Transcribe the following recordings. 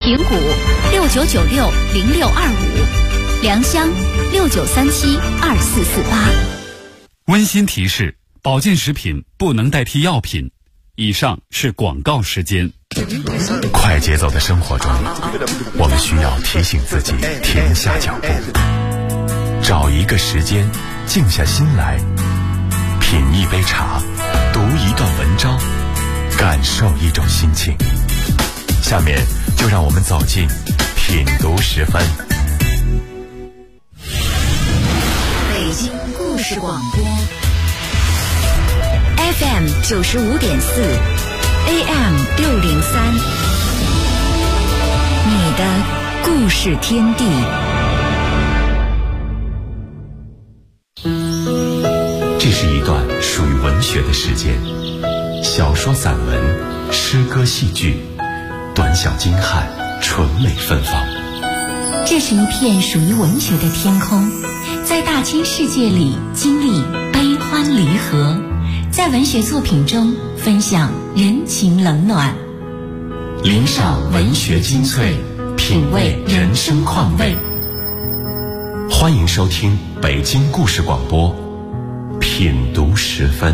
平谷69960625，良乡69372448。 温馨提示：保健食品不能代替药品。以上是广告时间。 快节奏的生活中，我们需要提醒自己停下脚步，找一个时间静下心来，品一杯茶，读一段文章，感受一种心情。下面就让我们走进品读10分。 北京故事广播 FM 95.4 AM 603，你的故事天地。 这是一段属于文学的时间，小说、散文、诗歌、戏剧，短小精悍，纯美芬芳。 这是一片属于文学的天空，在大千世界里经历悲欢离合，在文学作品中分享人情冷暖， 领赏文学精粹，品味人生况味。欢迎收听北京故事广播品读10分。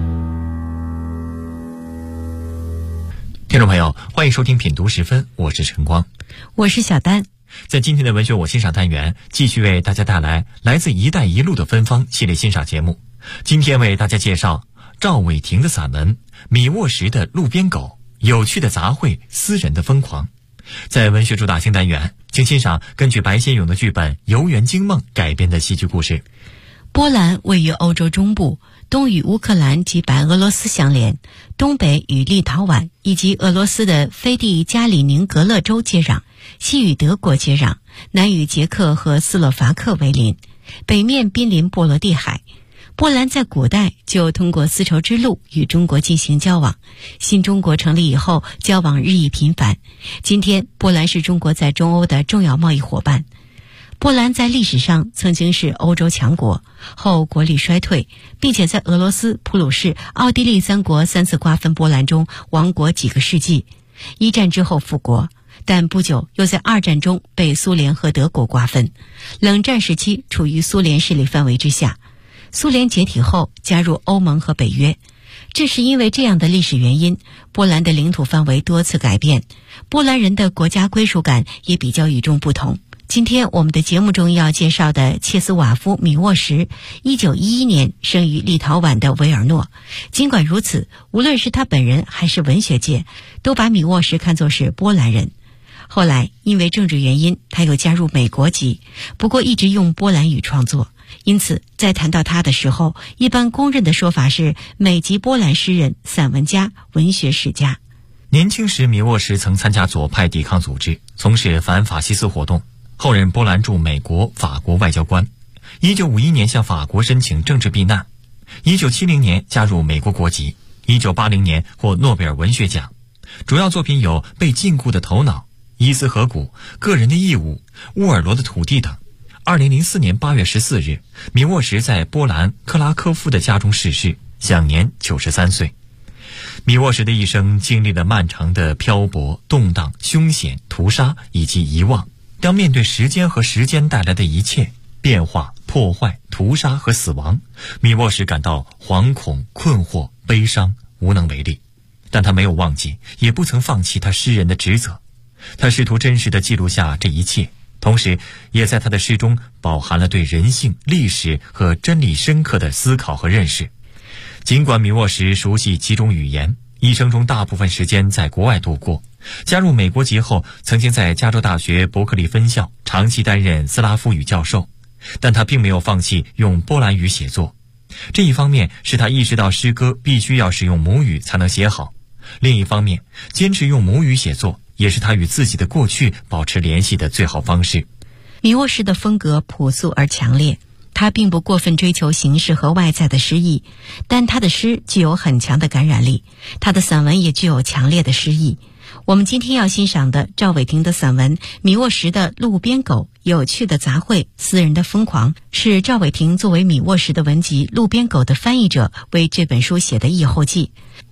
听众朋友，欢迎收听品读10分，我是陈光， 我是小丹。 在今天的文学我欣赏单元，继续为大家带来来自一带一路的芬芳系列欣赏节目。今天为大家介绍赵伟霆的散文《米沃什的路边狗》，有趣的杂烩，私人的疯狂。在文学主打星单元，请欣赏根据白先勇的剧本《游园惊梦》改编的戏剧故事。 波兰位于欧洲中部，东与乌克兰及白俄罗斯相连，东北与立陶宛以及俄罗斯的菲蒂加里宁格勒州接壤，西与德国接壤，南与捷克和斯洛伐克为邻，北面濒临波罗的海。波兰在古代就通过丝绸之路与中国进行交往，新中国成立以后，交往日益频繁。今天，波兰是中国在中欧的重要贸易伙伴。波兰在历史上曾经是欧洲强国，后国力衰退，并且在俄罗斯、普鲁士、奥地利三国3次瓜分波兰中亡国几个世纪。一战之后复国，但不久又在二战中被苏联和德国瓜分。冷战时期处于苏联势力范围之下。苏联解体后加入欧盟和北约，正是因为这样的历史原因，波兰的领土范围多次改变，波兰人的国家归属感也比较与众不同。今天我们的节目中要介绍的切斯瓦夫·米沃什，1911年生于立陶宛的维尔诺。尽管如此，无论是他本人还是文学界，都把米沃什看作是波兰人。后来因为政治原因，他又加入美国籍，不过一直用波兰语创作。因此在谈到他的时候，一般公认的说法是美籍波兰诗人、散文家、文学史家。 年轻时，米沃什曾参加左派抵抗组织，从事反法西斯活动，后任波兰驻美国、法国外交官。1951年向法国申请政治避难，1970年加入美国国籍，1980年获诺贝尔文学奖。主要作品有《被禁锢的头脑》、《伊斯河谷》、《个人的义务》、《乌尔罗的土地》等。2004年8月14日，米沃什在波兰克拉科夫的家中逝世，享年93岁。米沃什的一生经历了漫长的漂泊、动荡、凶险、屠杀以及遗忘。当面对时间和时间带来的一切变化、破坏、屠杀和死亡，米沃什感到惶恐、困惑、悲伤，无能为力。但他没有忘记，也不曾放弃他诗人的职责。他试图真实地记录下这一切，同时也在他的诗中饱含了对人性、历史和真理深刻的思考和认识。尽管米沃什熟悉几种语言，一生中大部分时间在国外度过，加入美国籍后，曾经在加州大学伯克利分校长期担任斯拉夫语教授，但他并没有放弃用波兰语写作。这一方面是他意识到诗歌必须要使用母语才能写好，另一方面，坚持用母语写作也是他与自己的过去保持联系的最好方式。 米沃什的风格朴素而强烈，他并不过分追求形式和外在的诗意，但他的诗具有很强的感染力，他的散文也具有强烈的诗意。我们今天要欣赏的赵伟霆的散文《米沃什的路边狗》，有趣的杂烩，私人的疯狂，是赵伟霆作为米沃什的文集《路边狗》的翻译者为这本书写的译后记。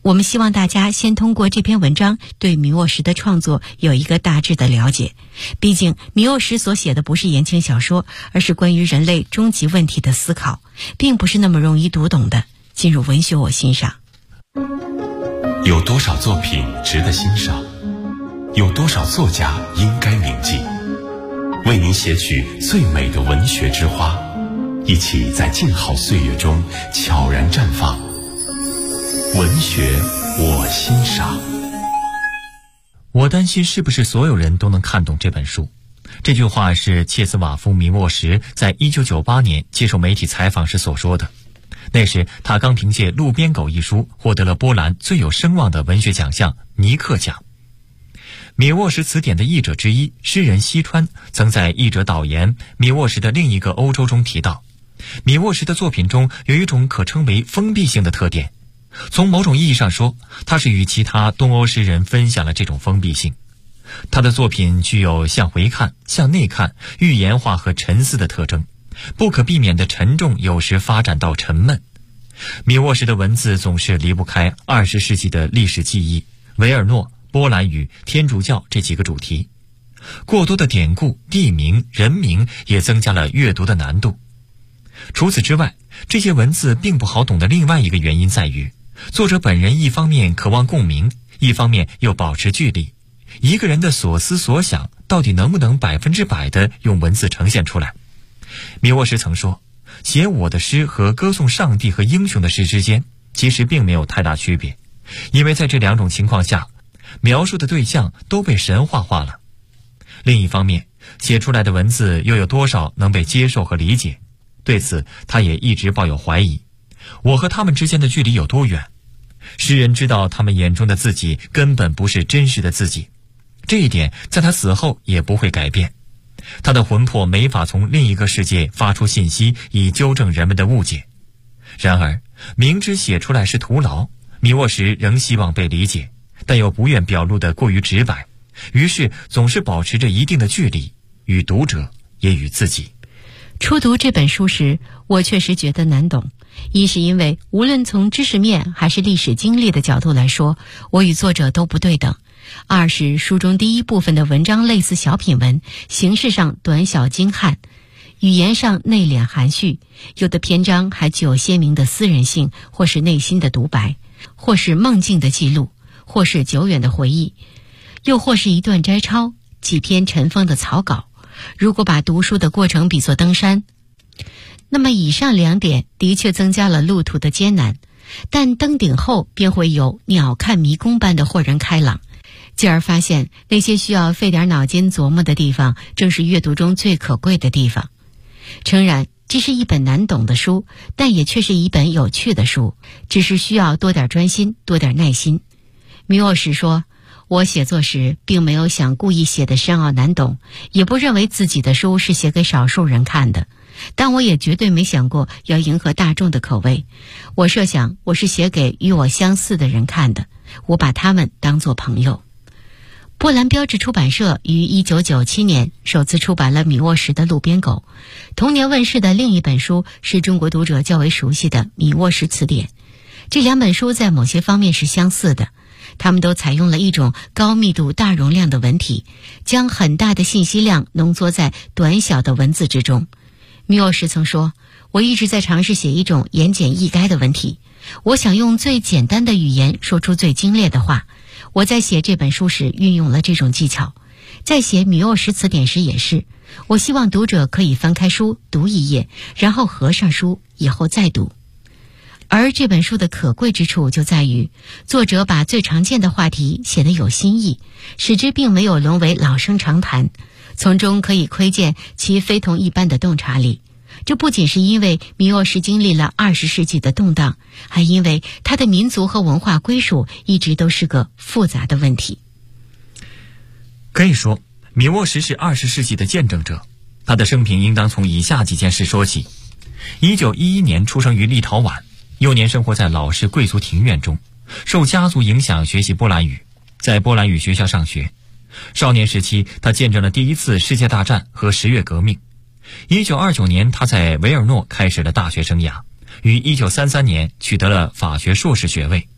我们希望大家先通过这篇文章对米沃什的创作有一个大致的了解。毕竟米沃什所写的不是言情小说，而是关于人类终极问题的思考，并不是那么容易读懂的。进入文学我欣赏。 有多少作品值得欣赏？有多少作家应该铭记？为您写取最美的文学之花，一起在静好岁月中悄然绽放。文学我欣赏。 我担心是不是所有人都能看懂这本书。这句话是切斯瓦夫·米沃什在1998年接受媒体采访时所说的。那时他刚凭借《路边狗》一书获得了波兰最有声望的文学奖项尼克奖。米沃什词典的译者之一诗人西川曾在译者导言米沃什的另一个欧洲中提到，米沃什的作品中有一种可称为封闭性的特点。从某种意义上说，他是与其他东欧诗人分享了这种封闭性。他的作品具有向回看、向内看、寓言化和沉思的特征，不可避免的沉重有时发展到沉闷。米沃什的文字总是离不开20世纪的历史记忆、维尔诺、波兰语、天主教这几个主题。过多的典故、地名、人名也增加了阅读的难度。除此之外，这些文字并不好懂的另外一个原因在于，作者本人一方面渴望共鸣，一方面又保持距离。一个人的所思所想到底能不能100%地用文字呈现出来？米沃什曾说，写我的诗和歌颂上帝和英雄的诗之间其实并没有太大区别，因为在这两种情况下，描述的对象都被神话化了。另一方面，写出来的文字又有多少能被接受和理解？对此他也一直抱有怀疑。我和他们之间的距离有多远？诗人知道他们眼中的自己根本不是真实的自己，这一点在他死后也不会改变。他的魂魄没法从另一个世界发出信息以纠正人们的误解。然而明知写出来是徒劳，米沃什仍希望被理解，但又不愿表露得过于直白，于是总是保持着一定的距离，与读者也与自己。 初读这本书时，我确实觉得难懂。一是因为无论从知识面还是历史经历的角度来说，我与作者都不对等。二是书中第一部分的文章类似小品文，形式上短小精悍，语言上内敛含蓄，有的篇章还具有鲜明的私人性，或是内心的独白，或是梦境的记录，或是久远的回忆，又或是一段摘抄，几篇尘封的草稿。如果把读书的过程比作登山，那么以上两点的确增加了路途的艰难，但登顶后便会有鸟瞰迷宫般的豁然开朗，继而发现那些需要费点脑筋琢磨的地方，正是阅读中最可贵的地方。诚然，这是一本难懂的书，但也却是一本有趣的书，只是需要多点专心，多点耐心。米沃什说，我写作时并没有想故意写得深奥难懂，也不认为自己的书是写给少数人看的，但我也绝对没想过要迎合大众的口味。我设想我是写给与我相似的人看的，我把他们当作朋友。波兰标志出版社于1997年首次出版了米沃什的《路边狗》，同年问世的另一本书是中国读者较为熟悉的《米沃什词典》。这两本书在某些方面是相似的，他们都采用了一种高密度大容量的文体，将很大的信息量浓缩在短小的文字之中。米沃什曾说，我一直在尝试写一种言简意赅的文体，我想用最简单的语言说出最精炼的话。我在写这本书时运用了这种技巧，在写米沃什词典时也是。我希望读者可以翻开书读一页，然后合上书以后再读。而这本书的可贵之处就在于，作者把最常见的话题写得有新意，使之并没有沦为老生常谈，从中可以窥见其非同一般的洞察力。这不仅是因为米沃什经历了20世纪的动荡，还因为他的民族和文化归属一直都是个复杂的问题。 可以说，米沃什是20世纪的见证者。他的生平应当从以下几件事说起。1911年出生于立陶宛，幼年生活在老式贵族庭院中，受家族影响学习波兰语，在波兰语学校上学。少年时期，他见证了第一次世界大战和10月革命。1929年，他在维尔诺开始了大学生涯，于1933年取得了法学硕士学位。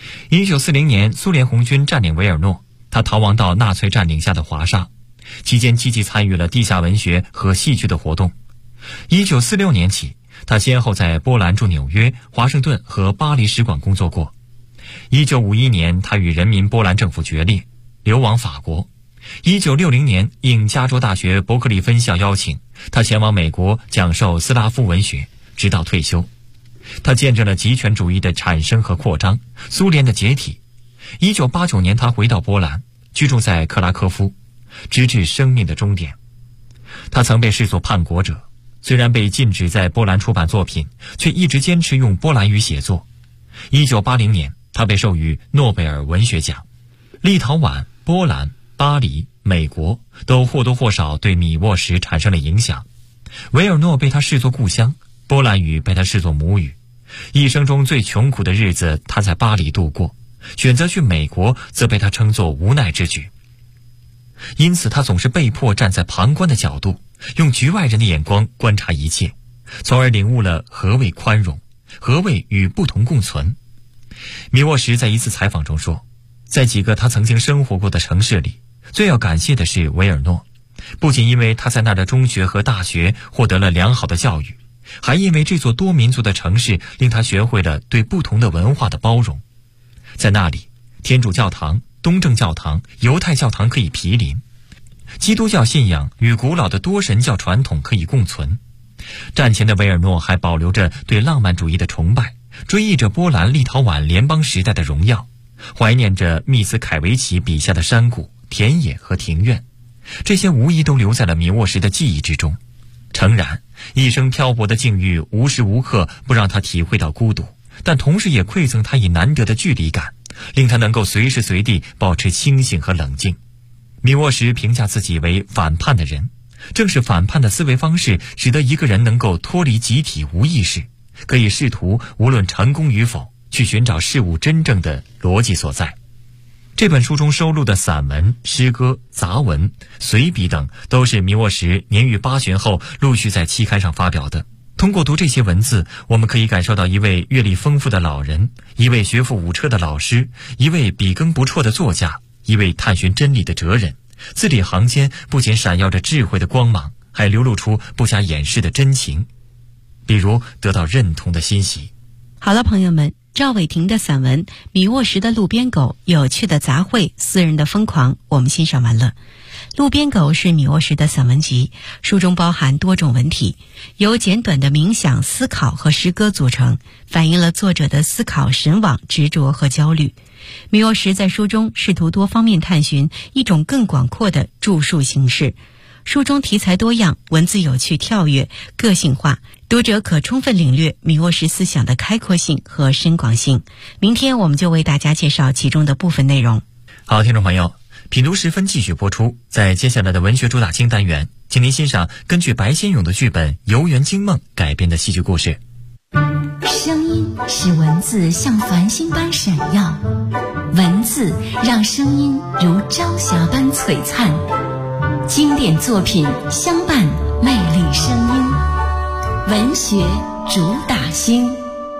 1940年，苏联红军占领维尔诺，他逃亡到纳粹占领下的华沙，期间积极参与了地下文学和戏剧的活动。1946年起，他先后在波兰驻纽约、华盛顿和巴黎使馆工作过。1951年，他与人民波兰政府决裂，流亡法国。1960年，应加州大学伯克利分校邀请，他前往美国讲授斯拉夫文学，直到退休。他见证了极权主义的产生和扩张，苏联的解体。1989年，他回到波兰，居住在克拉科夫，直至生命的终点。他曾被视作叛国者，虽然被禁止在波兰出版作品，却一直坚持用波兰语写作。1980年，他被授予诺贝尔文学奖。立陶宛、波兰、巴黎、美国都或多或少对米沃什产生了影响。维尔诺被他视作故乡，波兰语被他视作母语。一生中最穷苦的日子，他在巴黎度过，选择去美国则被他称作无奈之举。因此他总是被迫站在旁观的角度，用局外人的眼光观察一切，从而领悟了何谓宽容，何谓与不同共存。米沃什在一次采访中说，在几个他曾经生活过的城市里，最要感谢的是维尔诺，不仅因为他在那儿的中学和大学获得了良好的教育，还因为这座多民族的城市令他学会了对不同的文化的包容。在那里，天主教堂、东正教堂、犹太教堂可以毗邻，基督教信仰与古老的多神教传统可以共存。战前的维尔诺还保留着对浪漫主义的崇拜，追忆着波兰、立陶宛联邦时代的荣耀，怀念着密斯凯维奇笔下的山谷、田野和庭院，这些无疑都留在了米沃什的记忆之中。诚然，一生漂泊的境遇无时无刻不让他体会到孤独，但同时也馈赠他以难得的距离感，令他能够随时随地保持清醒和冷静。米沃什评价自己为反叛的人，正是反叛的思维方式使得一个人能够脱离集体无意识，可以试图无论成功与否去寻找事物真正的逻辑所在。这本书中收录的散文、诗歌、杂文、随笔等，都是米沃什年逾8旬后陆续在期刊上发表的。通过读这些文字，我们可以感受到一位阅历丰富的老人，一位学富五车的老师，一位笔耕不辍的作家，一位探寻真理的哲人。字里行间不仅闪耀着智慧的光芒，还流露出不加掩饰的真情，比如得到认同的欣喜。 好了，朋友们，赵伟霆的散文《米沃什的路边狗》、有趣的杂烩、私人的疯狂，我们欣赏完了。路边狗是米沃什的散文集，书中包含多种文体，由简短的冥想、思考和诗歌组成，反映了作者的思考、神往、执着和焦虑。米沃什在书中试图多方面探寻一种更广阔的著述形式。书中题材多样，文字有趣跳跃、个性化，读者可充分领略米沃什思想的开阔性和深广性。明天我们就为大家介绍其中的部分内容。 好，听众朋友，品读时分继续播出。在接下来的文学主打清单元，请您欣赏根据白先勇的剧本《游园惊梦》改编的戏剧故事。 声音使文字像繁星般闪耀，文字让声音如朝霞般璀璨。经典作品相伴，魅力声音，文学主打星。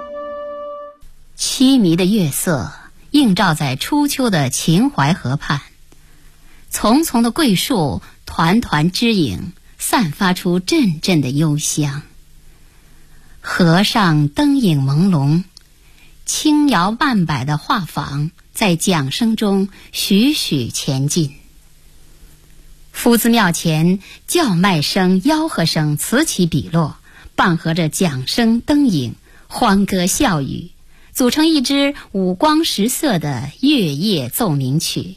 凄迷的月色映照在初秋的秦淮河畔，丛丛的桂树，团团枝影，散发出阵阵的幽香。河上灯影朦胧，轻摇慢摆的画舫在桨声中徐徐前进。夫子庙前叫卖声、吆喝声此起彼落，伴合着桨声、灯影，欢歌笑语，组成一支五光十色的月夜奏鸣曲。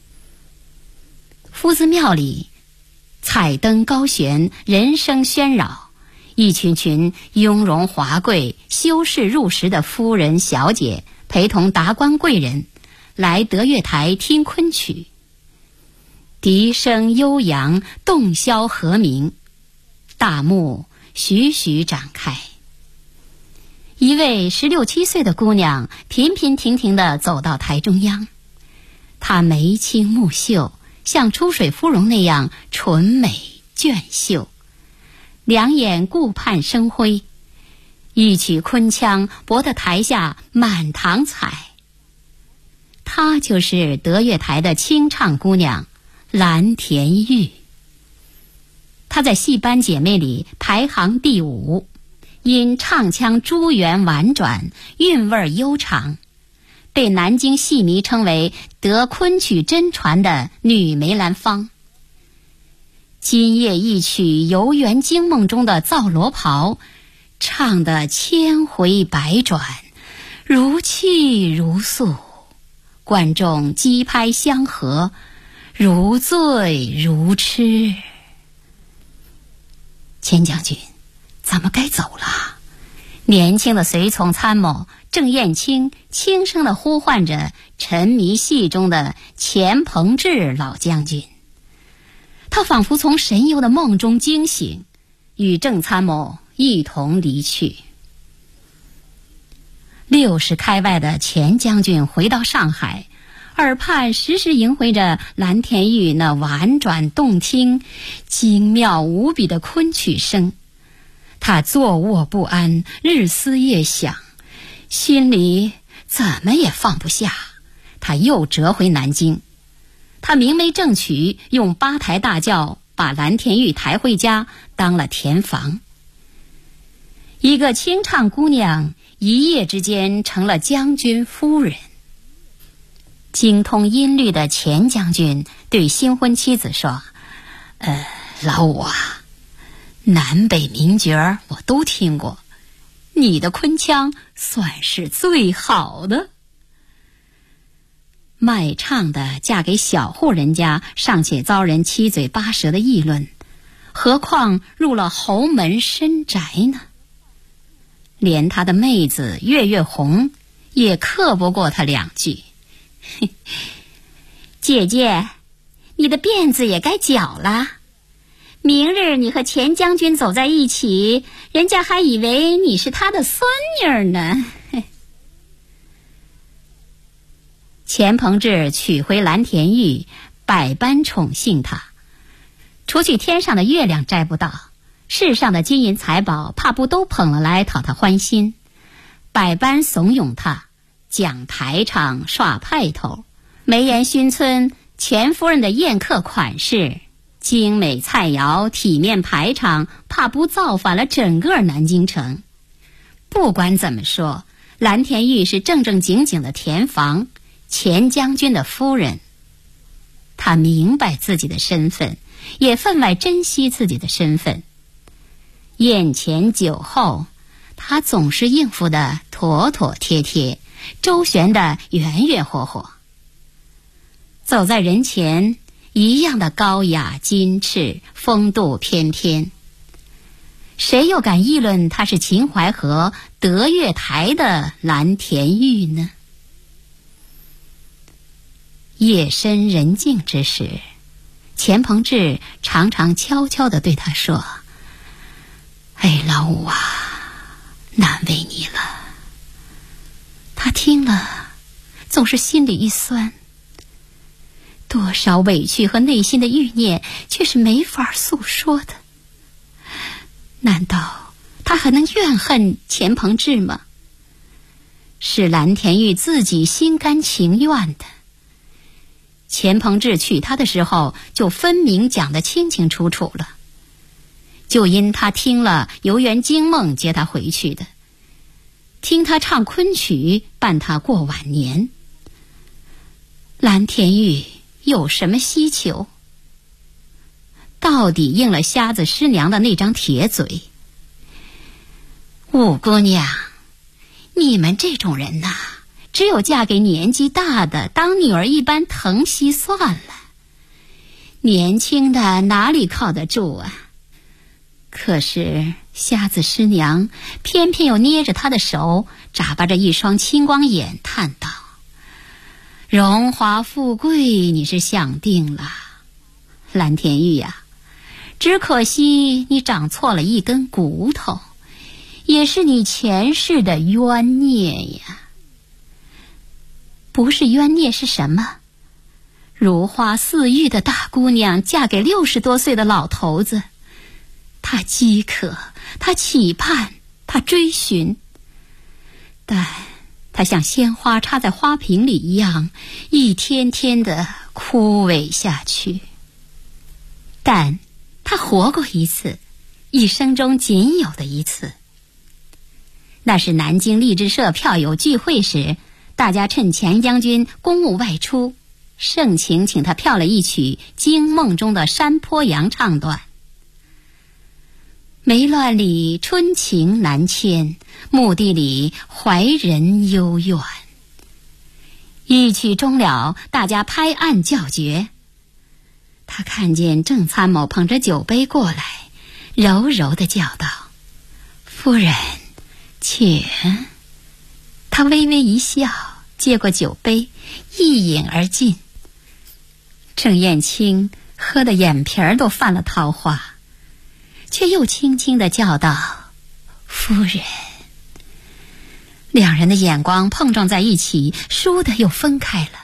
夫子庙里彩灯高悬，人声喧扰，一群群雍容华贵、修饰入时的夫人小姐陪同达官贵人来德月台听昆曲，笛声悠扬，洞箫和鸣，大幕徐徐展开。一位16、17岁的姑娘频频停停地走到台中央，她眉清目秀，像出水芙蓉那样纯美娟秀，两眼顾盼生辉，一曲昆腔博得台下满堂彩。 她就是德月台的清唱姑娘蓝田玉。她在戏班姐妹里排行第5，因唱腔珠圆婉转，韵味悠长，被南京戏迷称为得昆曲真传的女梅兰芳。今夜一曲游园惊梦中的皂罗袍，唱得千回百转，如泣如诉，观众击拍相和，如醉如痴。钱将军，咱们该走了。年轻的随从参谋郑燕青轻声地呼唤着沉迷戏中的钱鹏志老将军。他仿佛从神游的梦中惊醒，与郑参谋一同离去。60开外的钱将军回到上海，耳畔时时萦回着蓝田玉那婉转动听、精妙无比的昆曲声。他坐卧不安，日思夜想，心里怎么也放不下。他又折回南京，他明媒正娶，用8抬大轿把蓝田玉抬回家，当了田房。一个清唱姑娘一夜之间成了将军夫人。精通音律的钱将军对新婚妻子说：老五啊，南北名角我都听过，你的昆腔算是最好的。卖唱的嫁给小户人家，尚且遭人七嘴八舌的议论，何况入了侯门深宅呢？连他的妹子月月红也刻不过他2句。姐姐，你的辫子也该绞了，明日你和钱将军走在一起，人家还以为你是他的孙女呢。钱鹏志娶回蓝田玉，百般宠幸他，除去天上的月亮摘不到，世上的金银财宝怕不都捧了来讨他欢心，百般怂恿他，讲排场耍派头，梅园新村钱夫人的宴客款式，精美菜肴，体面排场，怕不造反了整个南京城。不管怎么说，蓝田玉是正正经经的田房，钱将军的夫人。他明白自己的身份，也分外珍惜自己的身份。宴前酒后，他总是应付得妥妥帖帖，周旋得圆圆活活。走在人前，一样的高雅矜持，风度翩翩。谁又敢议论他是秦淮河德月台的蓝田玉呢？夜深人静之时，钱鹏志常常悄悄地对他说：老五啊，难为你了。他听了总是心里一酸，多少委屈和内心的欲念却是没法诉说的。难道他还能怨恨钱鹏志吗？是蓝田玉自己心甘情愿的。钱鹏志娶她的时候就分明讲得清清楚楚了，就因他听了游园惊梦接她回去的，听他唱昆曲伴他过晚年。蓝田玉有什么希求？到底应了瞎子师娘的那张铁嘴。五姑娘，你们这种人呐，只有嫁给年纪大的当女儿一般疼惜算了，年轻的哪里靠得住啊？可是瞎子师娘偏偏又捏着他的手，眨巴着一双青光眼，叹道：荣华富贵你是享定了，蓝田玉呀，只可惜你长错了一根骨头，也是你前世的冤孽呀。不是冤孽是什么？如花似玉的大姑娘嫁给60多岁的老头子，她饥渴，她期盼，她追寻，但它像鲜花插在花瓶里一样，一天天的枯萎下去。但他活过一次，一生中仅有的一次。那是南京励志社票友聚会时，大家趁钱将军公务外出，盛情请他票了一曲《惊梦》中的山坡羊唱段。梅乱里春情难牵，墓地里怀人幽怨。一曲终了，大家拍案叫绝。他看见郑参谋捧着酒杯过来，柔柔地叫道：“夫人，请。”他微微一笑，接过酒杯，一饮而尽。郑燕青喝得眼皮儿都泛了桃花，却又轻轻地叫道：“夫人。”两人的眼光碰撞在一起，倏地又分开了。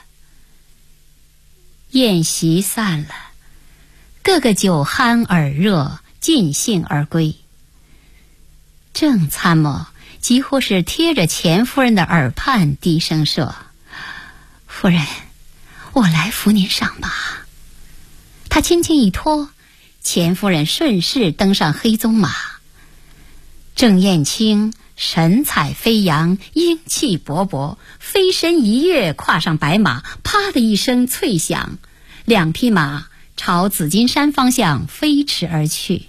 宴席散了，个个酒酣耳热，尽兴而归。郑参谋几乎是贴着钱夫人的耳畔低声说：“夫人，我来扶您上马。”他轻轻一拖，钱夫人顺势登上黑鬃马。郑燕青神采飞扬，英气勃勃，飞身一跃，跨上白马，啪的一声脆响，两匹马朝紫金山方向飞驰而去。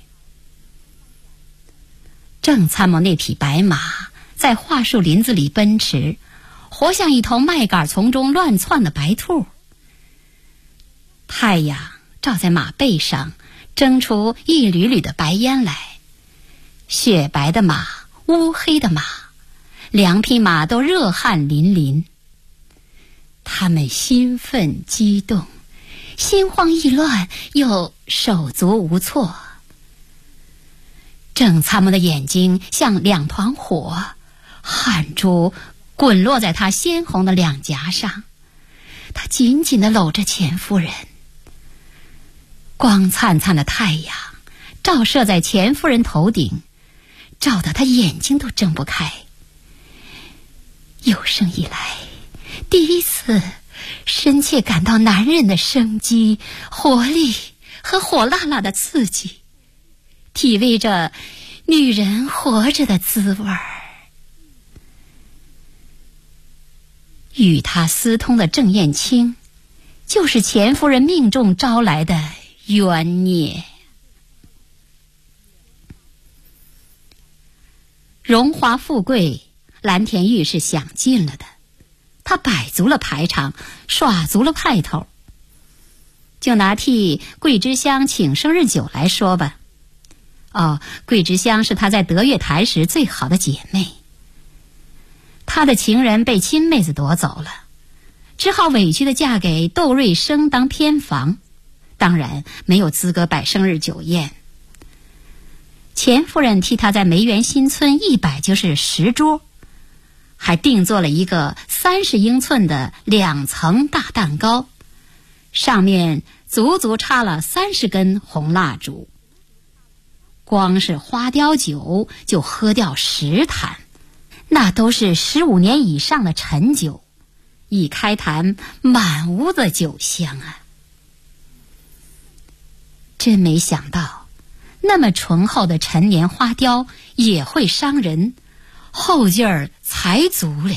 郑参谋那匹白马在桦树林子里奔驰，活像一头麦秆丛中乱窜的白兔。太阳照在马背上，蒸出一缕缕的白烟来。雪白的马，乌黑的马，两匹马都热汗淋淋。他们兴奋激动，心慌意乱，又手足无措。郑参谋的眼睛像两团火，汗珠滚落在他鲜红的两颊上。他紧紧地搂着钱夫人。光灿灿的太阳照射在钱夫人头顶，照得他眼睛都睁不开。有生以来第一次深切感到男人的生机、活力和火辣辣的刺激，体味着女人活着的滋味儿。与他私通的郑燕青，就是钱夫人命中招来的冤孽。荣华富贵，蓝田玉是享尽了的。他摆足了排场，耍足了派头。就拿替桂枝香请生日酒来说吧。桂枝香是他在德月台时最好的姐妹。他的情人被亲妹子夺走了，只好委屈地嫁给窦瑞生当偏房，当然没有资格摆生日酒宴。钱夫人替他在梅园新村一摆就是10桌，还定做了一个30英寸的2层大蛋糕，上面足足插了30根红蜡烛。光是花雕酒就喝掉10坛，那都是15年以上的陈酒，一开坛满屋子酒香啊！真没想到，那么醇厚的陈年花雕也会伤人，后劲儿才足嘞。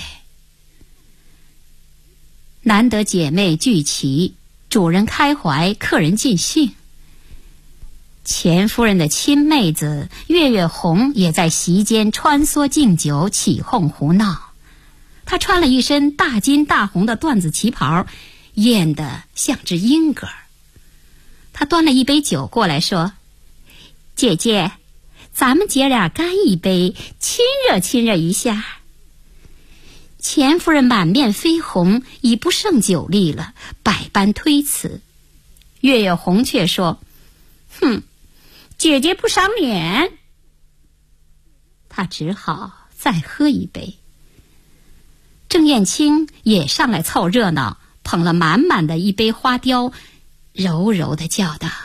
难得姐妹聚齐，主人开怀，客人尽兴。钱夫人的亲妹子月月红也在席间穿梭敬酒，起哄胡闹。她穿了一身大金大红的缎子旗袍，艳得像只鹦哥。她端了一杯酒过来说：“姐姐，咱们姐俩干一杯，亲热亲热一下。”钱夫人满面绯红，已不胜酒力了，百般推辞。月月红却说：“哼，姐姐不赏脸。”她只好再喝一杯。郑燕青也上来凑热闹，捧了满满的一杯花雕，柔柔地叫道：“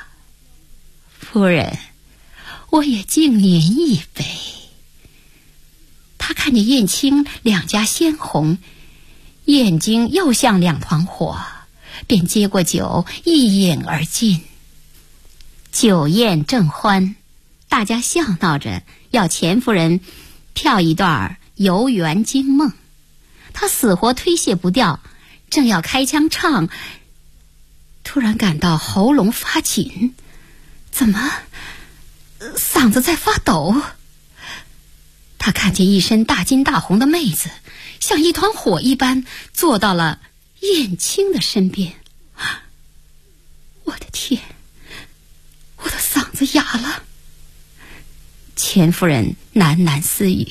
夫人，我也敬您一杯。”他看见燕青两颊鲜红，眼睛又像两团火，便接过酒一饮而尽。酒宴正欢，大家笑闹着要钱夫人跳一段游园惊梦，他死活推卸不掉，正要开腔唱，突然感到喉咙发紧，怎么嗓子在发抖？他看见一身大金大红的妹子像一团火一般坐到了燕青的身边。我的天，我的嗓子哑了。钱夫人喃喃私语，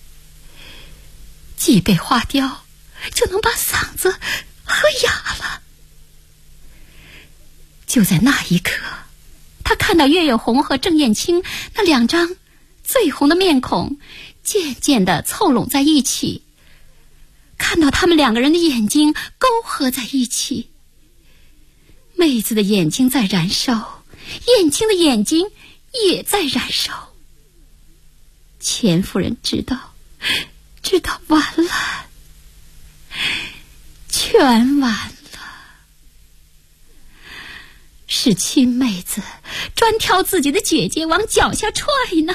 几杯花雕就能把嗓子喝哑了。就在那一刻，他看到月月红和郑燕青那两张最红的面孔渐渐地凑拢在一起，看到他们两个人的眼睛勾合在一起。妹子的眼睛在燃烧，燕青的眼睛也在燃烧。钱夫人知道完了，全完了。是亲妹子专挑自己的姐姐往脚下踹呢。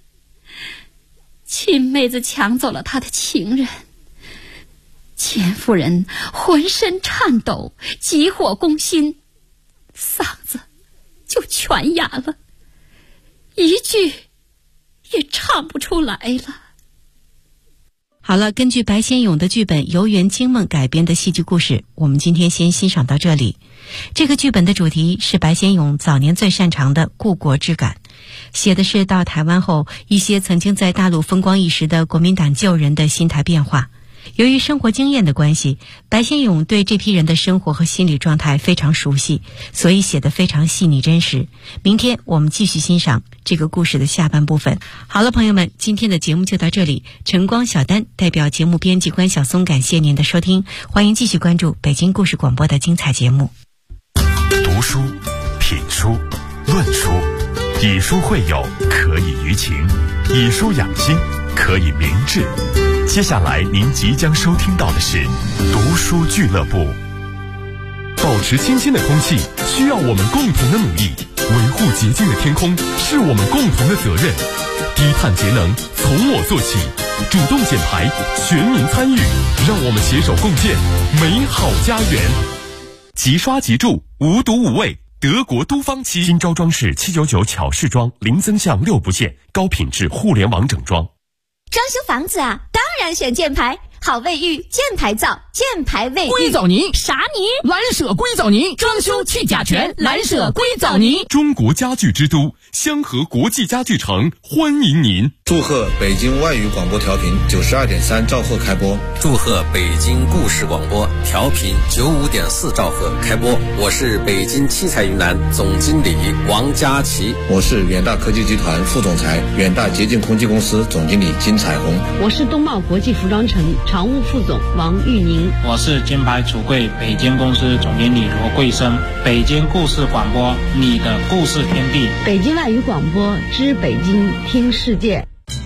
亲妹子抢走了她的情人，钱夫人浑身颤抖，急火攻心，嗓子就全哑了，一句也唱不出来了。 好了，根据白先勇的剧本《游园惊梦》改编的戏剧故事，我们今天先欣赏到这里。这个剧本的主题是白先勇早年最擅长的故国之感，写的是到台湾后一些曾经在大陆风光一时的国民党旧人的心态变化。由于生活经验的关系，白先勇对这批人的生活和心理状态非常熟悉，所以写得非常细腻真实。明天我们继续欣赏这个故事的下半部分。好了，朋友们，今天的节目就到这里。晨光小丹代表节目编辑关晓松，感谢您的收听，欢迎继续关注北京故事广播的精彩节目。 读书、品书、论书，以书会友，可以娱情；以书养心，可以明志。接下来您即将收听到的是读书俱乐部。 保持清新的空气需要我们共同的努力，维护洁净的天空是我们共同的责任。低碳节能从我做起，主动减排，全民参与，让我们携手共建美好家园。 即刷即住，无毒无味，德国都芳漆。新招装饰799巧饰装，零增项6不限，高品质互联网整装。 装修房子啊，当然选建牌，好卫浴，建牌皂，建牌卫浴。 硅藻泥啥泥？ 蓝舍硅藻泥，装修去甲醛，蓝舍硅藻泥。 中国家具之都香河国际家具城欢迎您。 祝贺北京外语广播调频92.3兆赫开播。 祝贺北京故事广播调频95.4兆赫开播。我是北京七彩云南总经理王佳琪。 我是远大科技集团副总裁、远大洁净空气公司总经理金彩虹。 我是东茂国际服装城常务副总王玉宁。 我是金牌橱柜北京公司总经理罗桂生。北京故事广播，你的故事天地。 北京外语广播知北京听世界。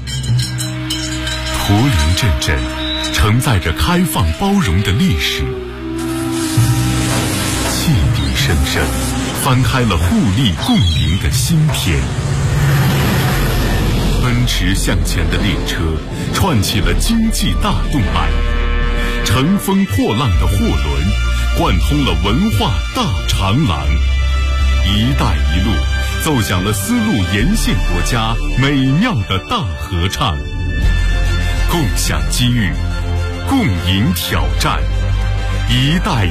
图林阵阵，承载着开放包容的历史，汽笛声声，翻开了互利共赢的新篇。奔驰向前的列车，串起了经济大动脉；乘风破浪的货轮，贯通了文化大长廊。一带一路，奏响了丝路沿线国家美妙的大合唱。共享机遇，共赢挑战，一带